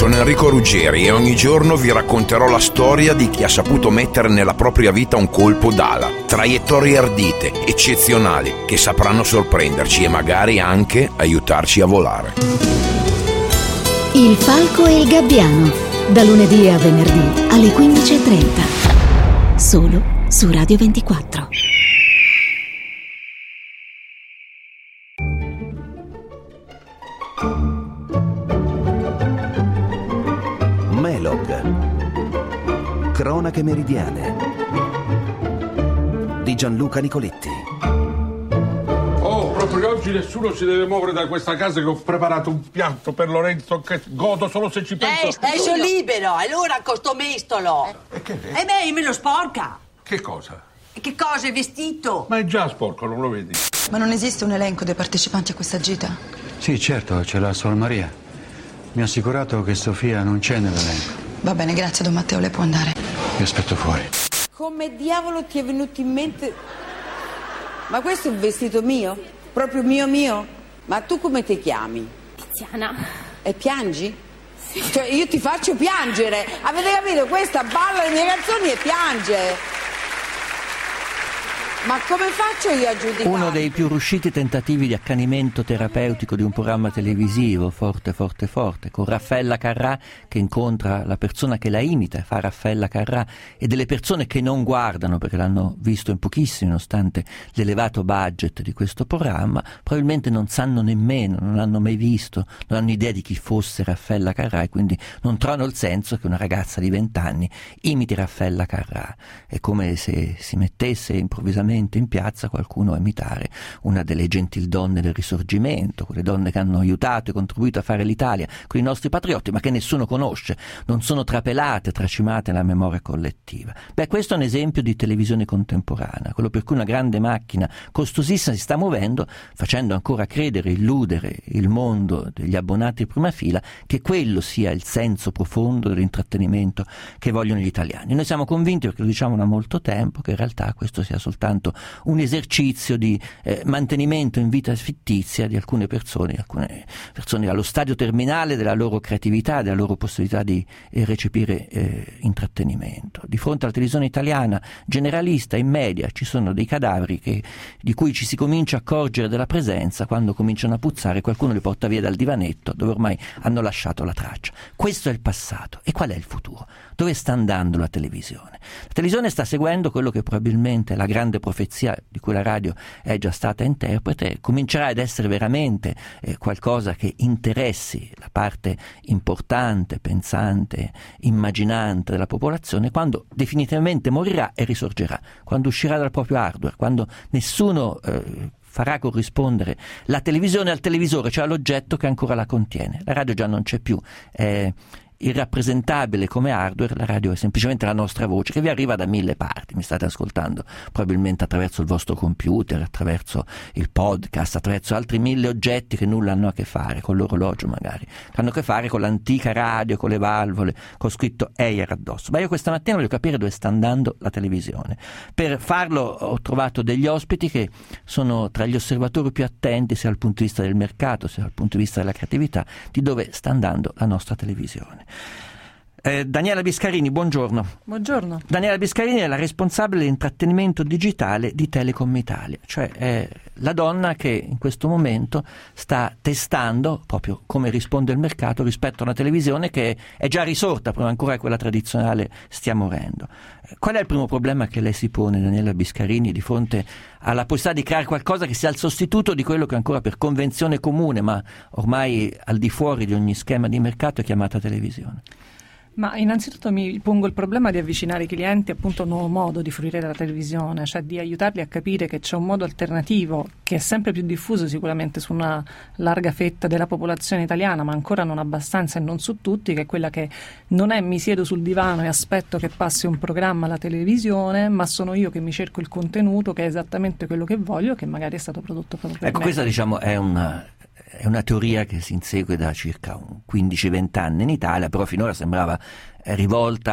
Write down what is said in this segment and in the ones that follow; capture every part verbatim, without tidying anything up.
sono Enrico Ruggeri e ogni giorno vi racconterò la storia di chi ha saputo mettere nella propria vita un colpo d'ala. Traiettorie ardite, eccezionali, che sapranno sorprenderci e magari anche aiutarci a volare. Il Falco e il Gabbiano, da lunedì a venerdì alle quindici e trenta, solo su Radio ventiquattro. Melog. Cronache meridiane di Gianluca Nicoletti. Oh, proprio oggi nessuno si deve muovere da questa casa, che ho preparato un piatto per Lorenzo che godo solo se ci penso. Eh, stai sono libero, allora con sto mestolo. E che è? Eh beh, me lo sporca. Che cosa? E che cosa, è vestito? Ma è già sporco, non lo vedi? Ma non esiste un elenco dei partecipanti a questa gita? Sì, certo, ce l'ha Suor Maria. Mi ha assicurato che Sofia non c'è nell'elenco. Va bene, grazie, Don Matteo, lei può andare. Vi aspetto fuori. Come diavolo ti è venuto in mente? Ma questo è un vestito mio? Proprio mio mio? Ma tu come ti chiami? Tiziana. E piangi? Sì. Cioè io ti faccio piangere. Avete capito? Questa balla le mie canzoni e piange. Ma come faccio io a giudicare? Uno dei più riusciti tentativi di accanimento terapeutico di un programma televisivo, Forte Forte Forte, con Raffaella Carrà che incontra la persona che la imita e fa Raffaella Carrà, e delle persone che non guardano perché l'hanno visto in pochissimi, nonostante l'elevato budget di questo programma, probabilmente non sanno nemmeno, non hanno mai visto, non hanno idea di chi fosse Raffaella Carrà e quindi non trovano il senso che una ragazza di vent'anni imiti Raffaella Carrà. È come se si mettesse improvvisamente in piazza qualcuno a imitare una delle gentildonne del Risorgimento, quelle donne che hanno aiutato e contribuito a fare l'Italia con i nostri patriotti, ma che nessuno conosce, non sono trapelate, tracimate nella memoria collettiva. Beh, questo è un esempio di televisione contemporanea, quello per cui una grande macchina costosissima si sta muovendo, facendo ancora credere, illudere il mondo degli abbonati di prima fila che quello sia il senso profondo dell'intrattenimento che vogliono gli italiani. Noi siamo convinti, perché lo diciamo da molto tempo, che in realtà questo sia soltanto un esercizio di eh, mantenimento in vita fittizia di alcune persone, alcune persone allo stadio terminale della loro creatività, della loro possibilità di eh, recepire eh, intrattenimento. Di fronte alla televisione italiana generalista, in media, ci sono dei cadaveri che, di cui ci si comincia a accorgere della presenza quando cominciano a puzzare, qualcuno li porta via dal divanetto dove ormai hanno lasciato la traccia. Questo è il passato. E qual è il futuro? Dove sta andando la televisione? La televisione sta seguendo quello che probabilmente è la grande profezia di cui la radio è già stata interprete, comincerà ad essere veramente eh, qualcosa che interessi la parte importante, pensante, immaginante della popolazione quando definitivamente morirà e risorgerà, quando uscirà dal proprio hardware, quando nessuno eh, farà corrispondere la televisione al televisore, cioè all'oggetto che ancora la contiene. La radio già non c'è più, è irrappresentabile come hardware, la radio è semplicemente la nostra voce che vi arriva da mille parti, mi state ascoltando probabilmente attraverso il vostro computer, attraverso il podcast, attraverso altri mille oggetti che nulla hanno a che fare con l'orologio, magari che hanno a che fare con l'antica radio, con le valvole, con scritto Eyer addosso. Ma io questa mattina voglio capire dove sta andando la televisione. Per farlo ho trovato degli ospiti che sono tra gli osservatori più attenti sia dal punto di vista del mercato sia dal punto di vista della creatività di dove sta andando la nostra televisione. Eh, Daniela Biscarini, buongiorno. Buongiorno. Daniela Biscarini è la responsabile dell'intrattenimento digitale di Telecom Italia, cioè è la donna che in questo momento sta testando proprio come risponde il mercato rispetto a una televisione che è già risorta, prima ancora che quella tradizionale stia morendo. Qual è il primo problema che lei si pone, Daniela Biscarini, di fronte alla possibilità di creare qualcosa che sia il sostituto di quello che ancora per convenzione comune, ma ormai al di fuori di ogni schema di mercato, è chiamata televisione? Ma innanzitutto mi pongo il problema di avvicinare i clienti appunto a un nuovo modo di fruire della televisione, cioè di aiutarli a capire che c'è un modo alternativo che è sempre più diffuso sicuramente su una larga fetta della popolazione italiana, ma ancora non abbastanza e non su tutti, che è quella che non è mi siedo sul divano e aspetto che passi un programma alla televisione, ma sono io che mi cerco il contenuto che è esattamente quello che voglio, che magari è stato prodotto proprio per ecco, me. Questa diciamo è una... È una teoria che si insegue da circa quindici venti anni in Italia, però finora sembrava rivolta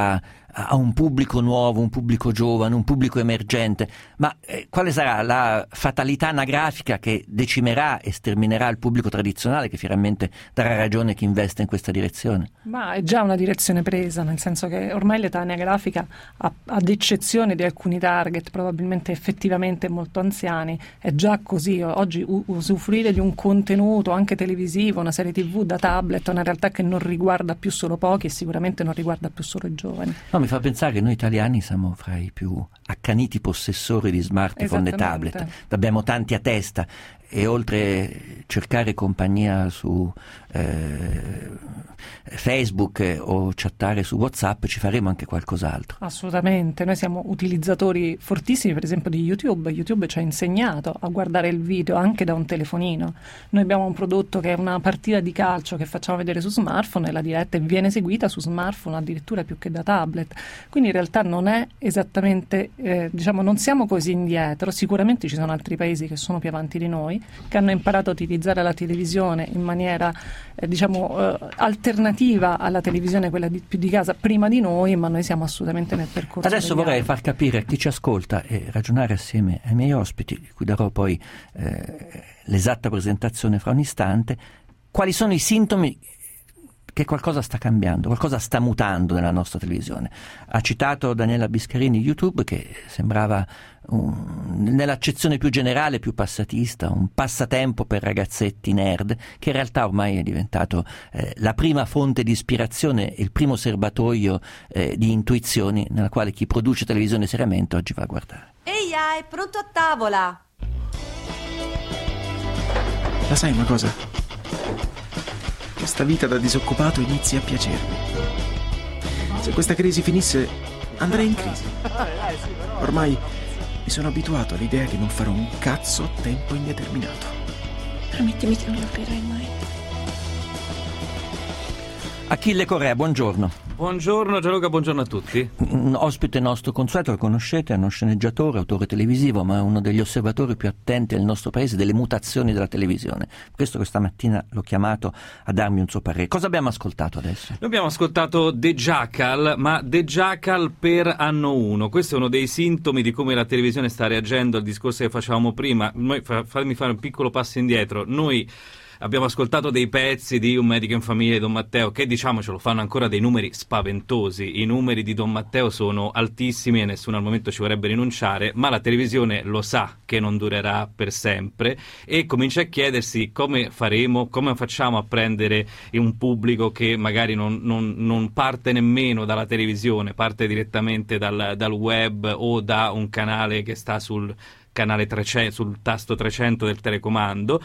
a un pubblico nuovo, un pubblico giovane, un pubblico emergente, ma eh, quale sarà la fatalità anagrafica che decimerà e sterminerà il pubblico tradizionale, che finalmente darà ragione a chi investe in questa direzione? Ma è già una direzione presa, nel senso che ormai l'età anagrafica, a, ad eccezione di alcuni target probabilmente effettivamente molto anziani, è già così. Oggi u- usufruire di un contenuto anche televisivo, una serie tivù da tablet, è una realtà che non riguarda più solo pochi e sicuramente non riguarda più solo i giovani. No, mi fa pensare che noi italiani siamo fra i più accaniti possessori di smartphone e tablet, abbiamo tanti a testa, e oltre cercare compagnia su eh, Facebook o chattare su WhatsApp ci faremo anche qualcos'altro. Assolutamente, noi siamo utilizzatori fortissimi per esempio di YouTube. YouTube ci ha insegnato a guardare il video anche da un telefonino. Noi abbiamo un prodotto che è una partita di calcio che facciamo vedere su smartphone e la diretta viene seguita su smartphone addirittura più che da tablet, quindi in realtà non è esattamente eh, diciamo non siamo così indietro. Sicuramente ci sono altri paesi che sono più avanti di noi, che hanno imparato a utilizzare la televisione in maniera eh, diciamo eh, alternativa alla televisione, quella di, più di casa, prima di noi, ma noi siamo assolutamente nel percorso. Adesso vorrei anni. far capire a chi ci ascolta e ragionare assieme ai miei ospiti, di cui darò poi eh, l'esatta presentazione fra un istante, quali sono i sintomi che qualcosa sta cambiando, qualcosa sta mutando nella nostra televisione. Ha citato Daniela Biscarini YouTube, che sembrava un, nell'accezione più generale, più passatista, un passatempo per ragazzetti nerd, che in realtà ormai è diventato eh, la prima fonte di ispirazione e il primo serbatoio eh, di intuizioni nella quale chi produce televisione seriamente oggi va a guardare. Ehi, è pronto a tavola! La sai una cosa? Questa vita da disoccupato inizia a piacermi. Se questa crisi finisse, andrei in crisi. Ormai mi sono abituato all'idea che non farò un cazzo a tempo indeterminato. Promettimi che non lo farai mai. Achille Correa, buongiorno. Buongiorno Gianluca, buongiorno a tutti. Un ospite nostro consueto, lo conoscete, è uno sceneggiatore, autore televisivo, ma è uno degli osservatori più attenti del nostro paese delle mutazioni della televisione. Per questo questa mattina l'ho chiamato a darmi un suo parere. Cosa abbiamo ascoltato adesso? Noi abbiamo ascoltato The Jackal, ma The Jackal per anno uno. Questo è uno dei sintomi di come la televisione sta reagendo al discorso che facevamo prima. Noi, fatemi fare un piccolo passo indietro. Noi abbiamo ascoltato dei pezzi di Un medico in famiglia di Don Matteo che, diciamocelo, fanno ancora dei numeri spaventosi. I numeri di Don Matteo sono altissimi e nessuno al momento ci vorrebbe rinunciare, ma la televisione lo sa che non durerà per sempre e comincia a chiedersi come faremo, come facciamo a prendere un pubblico che magari non, non, non parte nemmeno dalla televisione, parte direttamente dal, dal web o da un canale che sta sul canale trecento, sul tasto trecento del telecomando.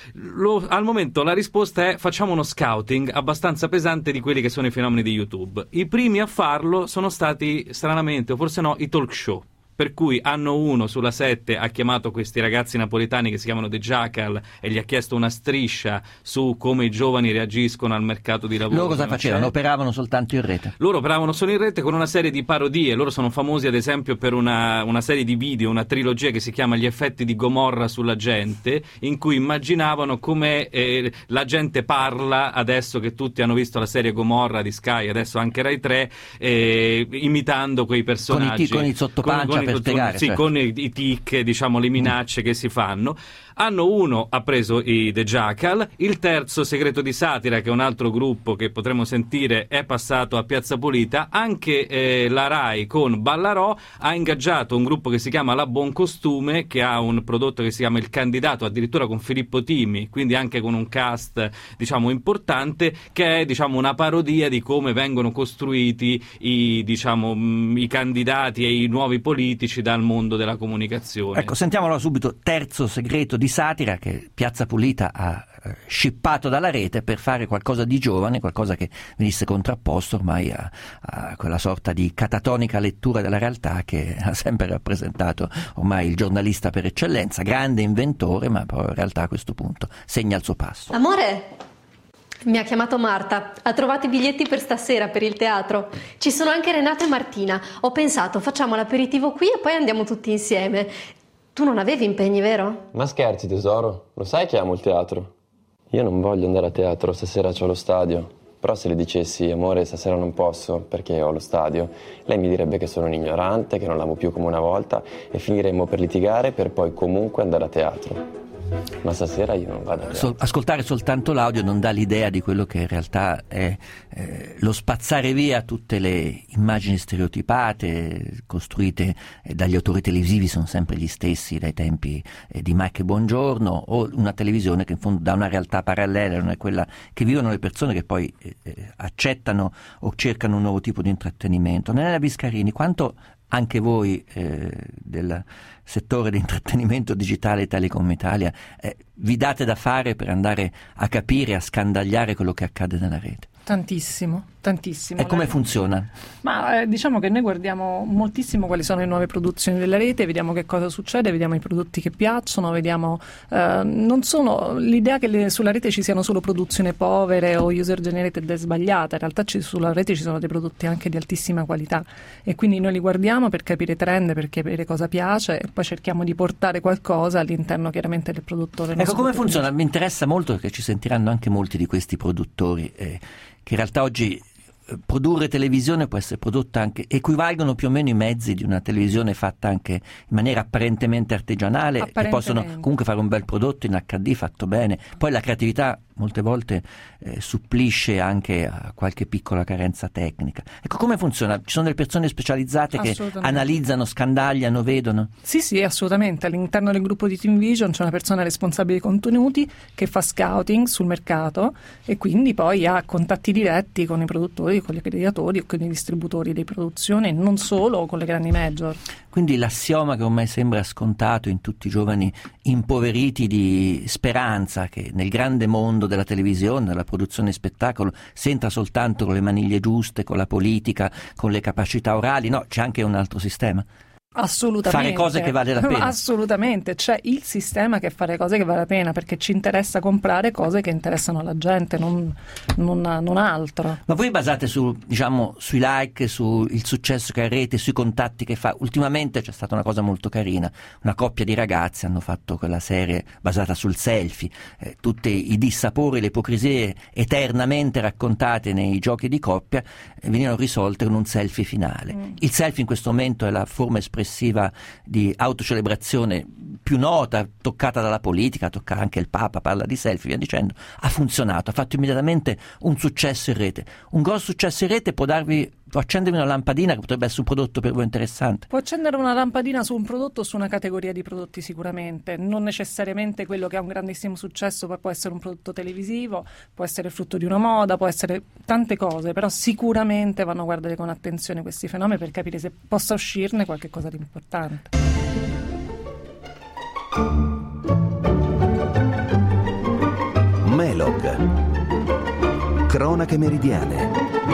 Lo, al momento la risposta è: facciamo uno scouting abbastanza pesante di quelli che sono i fenomeni di YouTube. I primi a farlo sono stati, stranamente, o forse no, i talk show. Per cui anno uno sulla sette ha chiamato questi ragazzi napoletani che si chiamano The Jackal e gli ha chiesto una striscia su come i giovani reagiscono al mercato di lavoro. Loro cosa facevano? Operavano soltanto in rete? Loro operavano solo in rete con una serie di parodie. Loro sono famosi ad esempio per una, una serie di video, una trilogia che si chiama Gli effetti di Gomorra sulla gente, in cui immaginavano come eh, la gente parla adesso che tutti hanno visto la serie Gomorra di Sky, adesso anche Rai tre, eh, imitando quei personaggi. Con i, con i sottopancia con, con per spiegare. Sì, certo. Con i, i tic, diciamo, le minacce mm. che si fanno. Anno uno ha preso i The Jackal, il terzo Segreto di Satira, che è un altro gruppo che potremo sentire, è passato a Piazza Pulita. Anche eh, la Rai con Ballarò ha ingaggiato un gruppo che si chiama La Buon Costume, che ha un prodotto che si chiama Il Candidato, addirittura con Filippo Timi, quindi anche con un cast, diciamo, importante, che è, diciamo, una parodia di come vengono costruiti i, diciamo, mh, i candidati e i nuovi politici dal mondo della comunicazione. Ecco, sentiamolo subito. Terzo Segreto di Satira, che Piazza Pulita ha eh, scippato dalla rete per fare qualcosa di giovane, qualcosa che venisse contrapposto ormai a, a quella sorta di catatonica lettura della realtà che ha sempre rappresentato ormai il giornalista per eccellenza, grande inventore, ma però in realtà a questo punto segna il suo passo. Amore, mi ha chiamato Marta, ha trovato i biglietti per stasera per il teatro. Ci sono anche Renato e Martina. Ho pensato, facciamo l'aperitivo qui e poi andiamo tutti insieme. Tu non avevi impegni, vero? Ma scherzi, tesoro? Lo sai che amo il teatro? Io non voglio andare a teatro, stasera c'ho lo stadio. Però se le dicessi amore stasera non posso perché ho lo stadio, lei mi direbbe che sono un ignorante, che non l'amo più come una volta e finiremmo per litigare per poi comunque andare a teatro. Ma stasera io non vado a Sol- ascoltare soltanto l'audio non dà l'idea di quello che in realtà è eh, lo spazzare via tutte le immagini stereotipate costruite eh, dagli autori televisivi, sono sempre gli stessi dai tempi eh, di Mike Bongiorno, o una televisione che in fondo dà una realtà parallela, non è quella che vivono le persone che poi eh, accettano o cercano un nuovo tipo di intrattenimento. Nella Biscarini, quanto anche voi eh, del settore di intrattenimento digitale e Telecom Italia eh, vi date da fare per andare a capire, a scandagliare quello che accade nella rete? Tantissimo, tantissimo. E come funziona? Ma eh, diciamo che noi guardiamo moltissimo quali sono le nuove produzioni della rete, vediamo che cosa succede, vediamo i prodotti che piacciono, vediamo eh, non sono l'idea che le, sulla rete ci siano solo produzioni povere o user generated è sbagliata, in realtà ci, sulla rete ci sono dei prodotti anche di altissima qualità e quindi noi li guardiamo per capire trend, per capire cosa piace e poi cerchiamo di portare qualcosa all'interno chiaramente del produttore. Ecco, come funziona? Mi interessa molto perché ci sentiranno anche molti di questi produttori eh, che in realtà oggi eh, produrre televisione può essere prodotta anche, equivalgono più o meno i mezzi di una televisione fatta anche in maniera apparentemente artigianale, apparentemente. che possono comunque fare un bel prodotto in acca di fatto bene, poi la creatività molte volte eh, supplisce anche a qualche piccola carenza tecnica. Ecco, come funziona? Ci sono delle persone specializzate che analizzano, scandagliano, vedono? Sì, sì, assolutamente. All'interno del gruppo di Team Vision c'è una persona responsabile dei contenuti che fa scouting sul mercato e quindi poi ha contatti diretti con i produttori, con gli creatori o con i distributori di produzione, non solo con le grandi major. Quindi l'assioma che ormai sembra scontato in tutti i giovani impoveriti di speranza che nel grande mondo della televisione, della produzione spettacolo, si entra soltanto con le maniglie giuste, con la politica, con le capacità orali, no, c'è anche un altro sistema. Assolutamente. Fare cose che vale la pena. Assolutamente, c'è il sistema che fa le cose che vale la pena, perché ci interessa comprare cose che interessano alla gente, non, non, non altro. Ma voi basate su, diciamo, sui like, sul successo che ha rete, sui contatti che fa. Ultimamente c'è stata una cosa molto carina, una coppia di ragazzi hanno fatto quella serie basata sul selfie, eh, tutti i dissapori, le ipocrisie eternamente raccontate nei giochi di coppia eh, venivano risolte con un selfie finale. Mm. Il selfie in questo momento è la forma espressiva di autocelebrazione più nota, toccata dalla politica, tocca anche il Papa, parla di selfie, via dicendo. Ha funzionato, ha fatto immediatamente un successo in rete. Un grosso successo in rete può darvi, può accendervi una lampadina che potrebbe essere un prodotto per voi interessante. Può accendere una lampadina su un prodotto o su una categoria di prodotti sicuramente, non necessariamente quello che ha un grandissimo successo, poi può essere un prodotto televisivo, può essere frutto di una moda, può essere tante cose, però sicuramente vanno a guardare con attenzione questi fenomeni per capire se possa uscirne qualche cosa di importante. Melog. Cronache meridiane.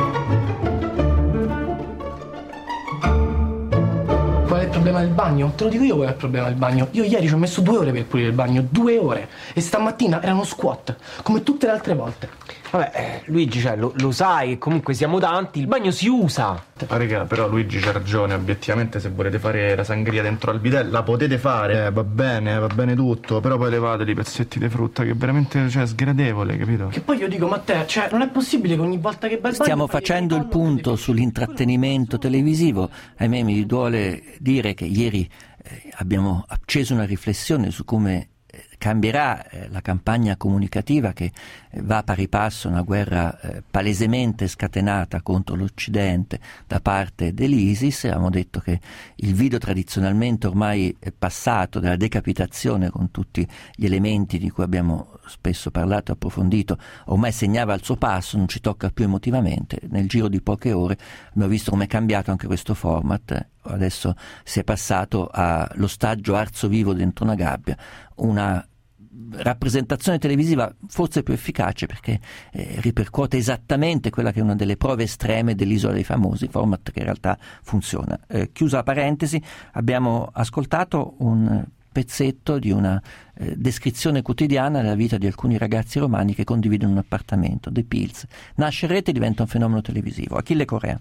Qual è il problema del bagno? Te lo dico io qual è il problema del bagno. Io ieri ci ho messo due ore per pulire il bagno, due ore. E stamattina erano squat, come tutte le altre volte. Vabbè, eh, Luigi, cioè, lo, lo sai, comunque siamo tanti, il bagno si usa. Ma raga, però Luigi c'ha ragione, obiettivamente se volete fare la sangria dentro al bidet la potete fare, eh, va bene, va bene tutto, però poi levate i pezzetti di frutta che è veramente, cioè, sgradevole, capito? Che poi io dico, Matteo, cioè, non è possibile che ogni volta che vai al bagno... Stiamo facendo il punto sull'intrattenimento televisivo. Ahimè, mi duole dire che ieri eh, abbiamo acceso una riflessione su come cambierà eh, la campagna comunicativa che eh, va a pari passo una guerra eh, palesemente scatenata contro l'Occidente da parte dell'ISIS. Abbiamo detto che il video tradizionalmente ormai è passato della decapitazione con tutti gli elementi di cui abbiamo spesso parlato e approfondito, ormai segnava il suo passo, non ci tocca più emotivamente. Nel giro di poche ore abbiamo visto come è cambiato anche questo format. Adesso si è passato all'ostaggio arzo vivo dentro una gabbia, una rappresentazione televisiva forse più efficace perché eh, ripercuote esattamente quella che è una delle prove estreme dell'Isola dei Famosi, format che in realtà funziona. Eh, chiusa la parentesi, abbiamo ascoltato un pezzetto di una eh, descrizione quotidiana della vita di alcuni ragazzi romani che condividono un appartamento, The Pills. Nasce in rete e diventa un fenomeno televisivo. Achille Correa.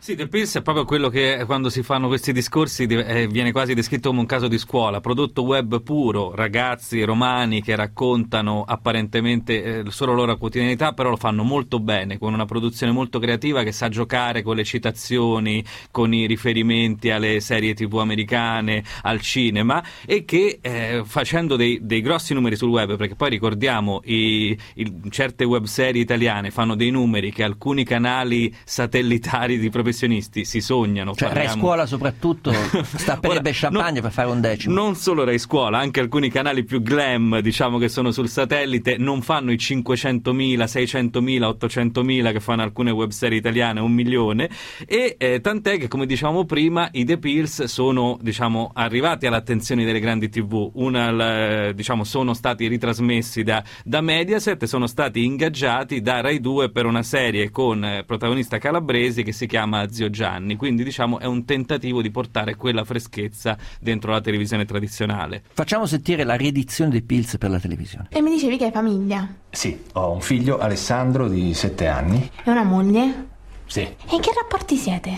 Sì, The Pills è proprio quello che quando si fanno questi discorsi eh, viene quasi descritto come un caso di scuola, prodotto web puro, ragazzi romani che raccontano apparentemente eh, solo loro quotidianità, però lo fanno molto bene, con una produzione molto creativa che sa giocare con le citazioni, con i riferimenti alle serie tv americane, al cinema, e che eh, facendo dei, dei grossi numeri sul web, perché poi ricordiamo i, i, certe web serie italiane fanno dei numeri che alcuni canali satellitari di professionisti si sognano. Cioè Rai Scuola soprattutto stapperebbe champagne non, per fare un decimo. Non solo Rai Scuola, anche alcuni canali più glam, diciamo, che sono sul satellite, non fanno i cinquecentomila, seicentomila, ottocentomila che fanno alcune webserie italiane, un milione, e eh, tant'è che, come dicevamo prima, i The Pills sono, diciamo, arrivati all'attenzione delle grandi tv. Una, eh, diciamo, sono stati ritrasmessi da, da Mediaset, sono stati ingaggiati da Rai due per una serie con eh, protagonista calabresi che si chiama Zio Gianni, quindi diciamo è un tentativo di portare quella freschezza dentro la televisione tradizionale. Facciamo sentire la riedizione dei Pills per la televisione. E mi dicevi che hai famiglia? Sì, ho un figlio, Alessandro, di sette anni. E una moglie? Sì. E in che rapporti siete?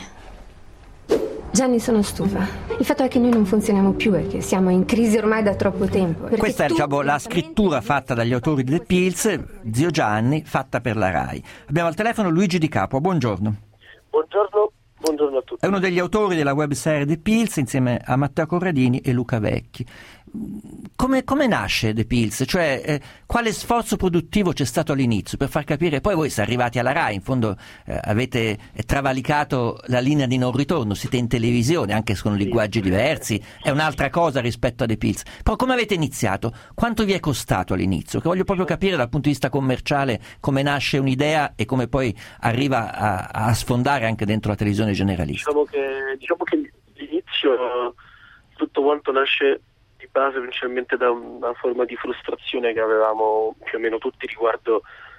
Gianni, sono stufa. Il fatto è che noi non funzioniamo più e che siamo in crisi ormai da troppo tempo. Questa è diciamo, la scrittura fatta dagli autori di The Pills, Zio Gianni, fatta per la Rai. Abbiamo al telefono Luigi Di Capua, buongiorno. Buongiorno, buongiorno a tutti. È uno degli autori della webserie The Pills insieme a Matteo Corradini e Luca Vecchi. Come, come nasce The Pills? Cioè, eh, quale sforzo produttivo c'è stato all'inizio per far capire? Poi voi siete arrivati alla Rai, in fondo eh, avete travalicato la linea di non ritorno, siete in televisione, anche se con linguaggi diversi, è un'altra cosa rispetto a The Pills. Però come avete iniziato? Quanto vi è costato all'inizio? Che voglio proprio capire dal punto di vista commerciale come nasce un'idea e come poi arriva a, a sfondare anche dentro la televisione generalista. Diciamo che, diciamo che l'inizio, tutto quanto nasce di base principalmente da una forma di frustrazione che avevamo più o meno tutti riguardo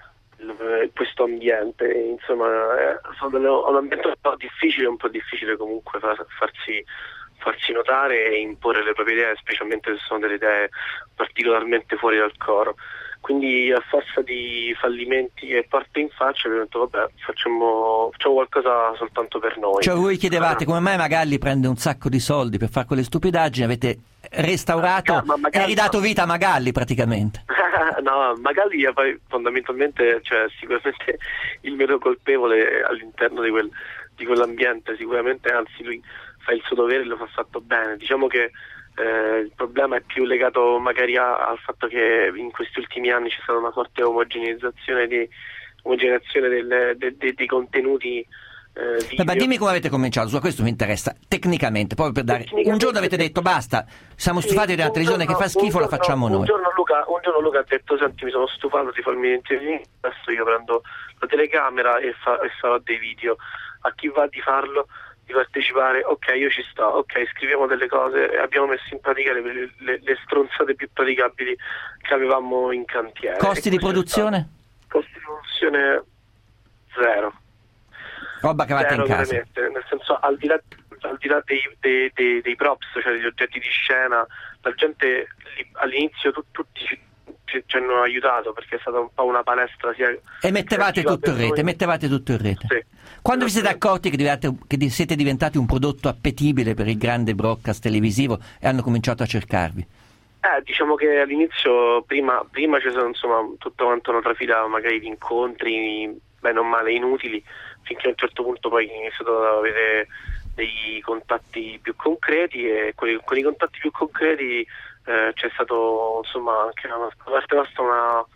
il, questo ambiente. Insomma, è, è un ambiente un po' difficile, un po' difficile comunque far, farsi, farsi notare e imporre le proprie idee, specialmente se sono delle idee particolarmente fuori dal coro. Quindi a forza di fallimenti e parte in faccia abbiamo detto vabbè, facciamo, facciamo qualcosa soltanto per noi. Cioè voi chiedevate come mai Magalli prende un sacco di soldi per fare quelle stupidaggini, avete restaurato ma Magalli, e ridato vita a Magalli praticamente. No, Magalli è poi fondamentalmente, cioè sicuramente il vero colpevole all'interno di, quel, di quell'ambiente, sicuramente, anzi lui fa il suo dovere e lo fa fatto bene. Diciamo che Eh, il problema è più legato magari a, al fatto che in questi ultimi anni c'è stata una forte omogeneizzazione di omogeneizazione del, de, de, dei contenuti eh, video. Ma dimmi come avete cominciato, su questo mi interessa tecnicamente, proprio per dare un giorno avete detto basta, siamo sì, stufati della televisione giorno, che fa schifo, giorno, la facciamo un noi. Giorno Luca, un giorno Luca ha detto senti, mi sono stufato di farmi intervenire, adesso io prendo la telecamera e, fa, e farò dei video, a chi va di farlo, di partecipare, ok, io ci sto, ok, scriviamo delle cose e abbiamo messo in pratica le, le, le stronzate più praticabili che avevamo in cantiere. Costi di produzione? Costi di produzione zero. Roba che avete in casa. Veramente. Nel senso, al di là, al di là dei, dei, dei, dei props, cioè degli oggetti di scena, la gente all'inizio tu, tutti ci, ci hanno aiutato perché è stata un po' una palestra sia e mettevate tutto in rete, mettevate tutto in rete. Sì. Quando vi siete accorti che, divate, che siete diventati un prodotto appetibile per il grande broadcast televisivo e hanno cominciato a cercarvi? Eh, diciamo che all'inizio prima, prima c'è stato insomma tutto quanto una trafila magari di incontri, bene o male inutili, finché a un certo punto poi ho iniziato ad avere dei contatti più concreti e con i, con i contatti più concreti eh, c'è stato insomma anche una parte nostra una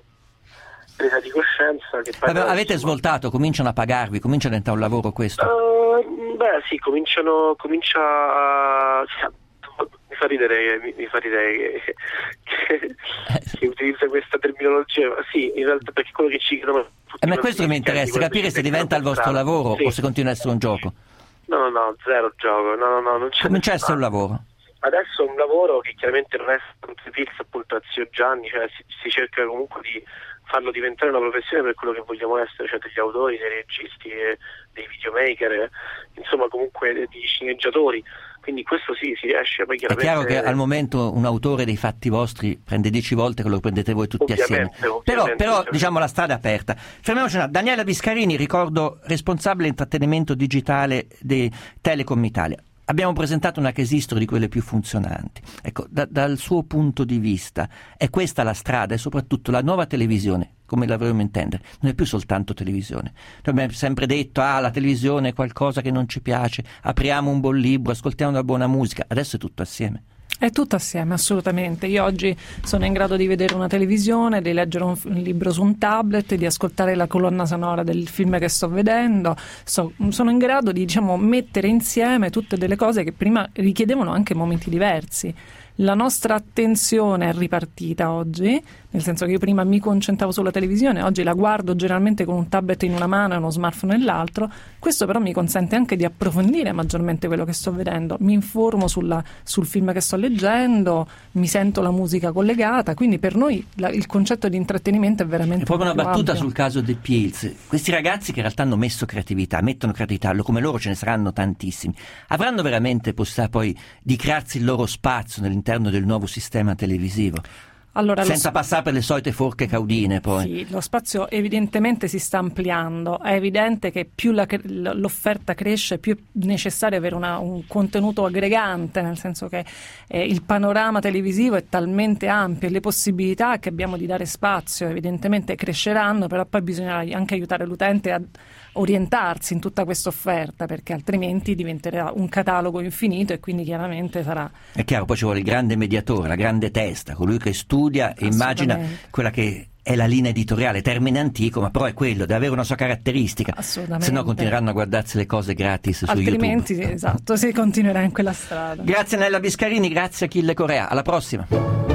presa di coscienza che poi Vabbè, avete svoltato, cominciano a pagarvi, comincia a diventare un lavoro questo? Uh, beh sì, cominciano comincia a mi fa ridere mi, mi fa ridere che, che, che utilizza questa terminologia, sì, in realtà perché quello che ci chiedono eh, ma questo che mi interessa, capire se diventa il vostro lavoro sì. o se continua a essere un gioco. No, no, no, zero gioco, no, no, no, non c'è. Comincia a essere un lavoro. Adesso è un lavoro che chiaramente non è tanto Pills, appunto a Zio Gianni, cioè si, si cerca comunque di farlo diventare una professione per quello che vogliamo essere, cioè degli autori, dei registi, dei videomaker, insomma comunque degli sceneggiatori. quindi questo sì, si riesce. Poi È chiaro che al momento un autore dei fatti vostri prende dieci volte quello che prendete voi tutti Ovviamente, assieme. ovviamente, però, però ovviamente. diciamo, la strada è aperta. Fermiamoci un attimo. Daniela Viscarini, ricordo responsabile intrattenimento digitale di Telecom Italia. Abbiamo presentato una case history di quelle più funzionanti. Ecco, da, dal suo punto di vista, è questa la strada, e soprattutto la nuova televisione, come la dovremmo intendere, non è più soltanto televisione. Noi abbiamo sempre detto, ah, la televisione è qualcosa che non ci piace, apriamo un buon libro, ascoltiamo una buona musica, adesso è tutto assieme. È tutto assieme, assolutamente. Io oggi sono in grado di vedere una televisione, di leggere un, un libro su un tablet, di ascoltare la colonna sonora del film che sto vedendo. So, sono in grado di, diciamo, mettere insieme tutte delle cose che prima richiedevano anche momenti diversi. La nostra attenzione è ripartita oggi, nel senso che io prima mi concentravo sulla televisione, oggi la guardo generalmente con un tablet in una mano e uno smartphone nell'altro. Questo però mi consente anche di approfondire maggiormente quello che sto vedendo, mi informo sulla, sul film che sto leggendo, mi sento la musica collegata, quindi per noi la, il concetto di intrattenimento è veramente è proprio una battuta ampio. sul caso dei Pilz. Questi ragazzi che in realtà hanno messo creatività, mettono creatività, come loro ce ne saranno tantissimi, avranno veramente possibilità poi di crearsi il loro spazio nell'interno del nuovo sistema televisivo, allora, senza lo... passare per le solite forche caudine poi. Sì, lo spazio evidentemente si sta ampliando, è evidente che più la, l'offerta cresce, più è necessario avere una, un contenuto aggregante, nel senso che eh, il panorama televisivo è talmente ampio e le possibilità che abbiamo di dare spazio evidentemente cresceranno, però poi bisogna anche aiutare l'utente a orientarsi in tutta questa offerta, perché altrimenti diventerà un catalogo infinito e quindi chiaramente sarà... È chiaro, poi ci vuole il grande mediatore, la grande testa, colui che studia e immagina quella che è la linea editoriale, termine antico, ma però è quello, deve avere una sua caratteristica, assolutamente, se no continueranno a guardarsi le cose gratis su altrimenti, YouTube. Altrimenti, esatto, si continuerà in quella strada. Grazie Nella Viscarini, grazie Achille Corea, alla prossima.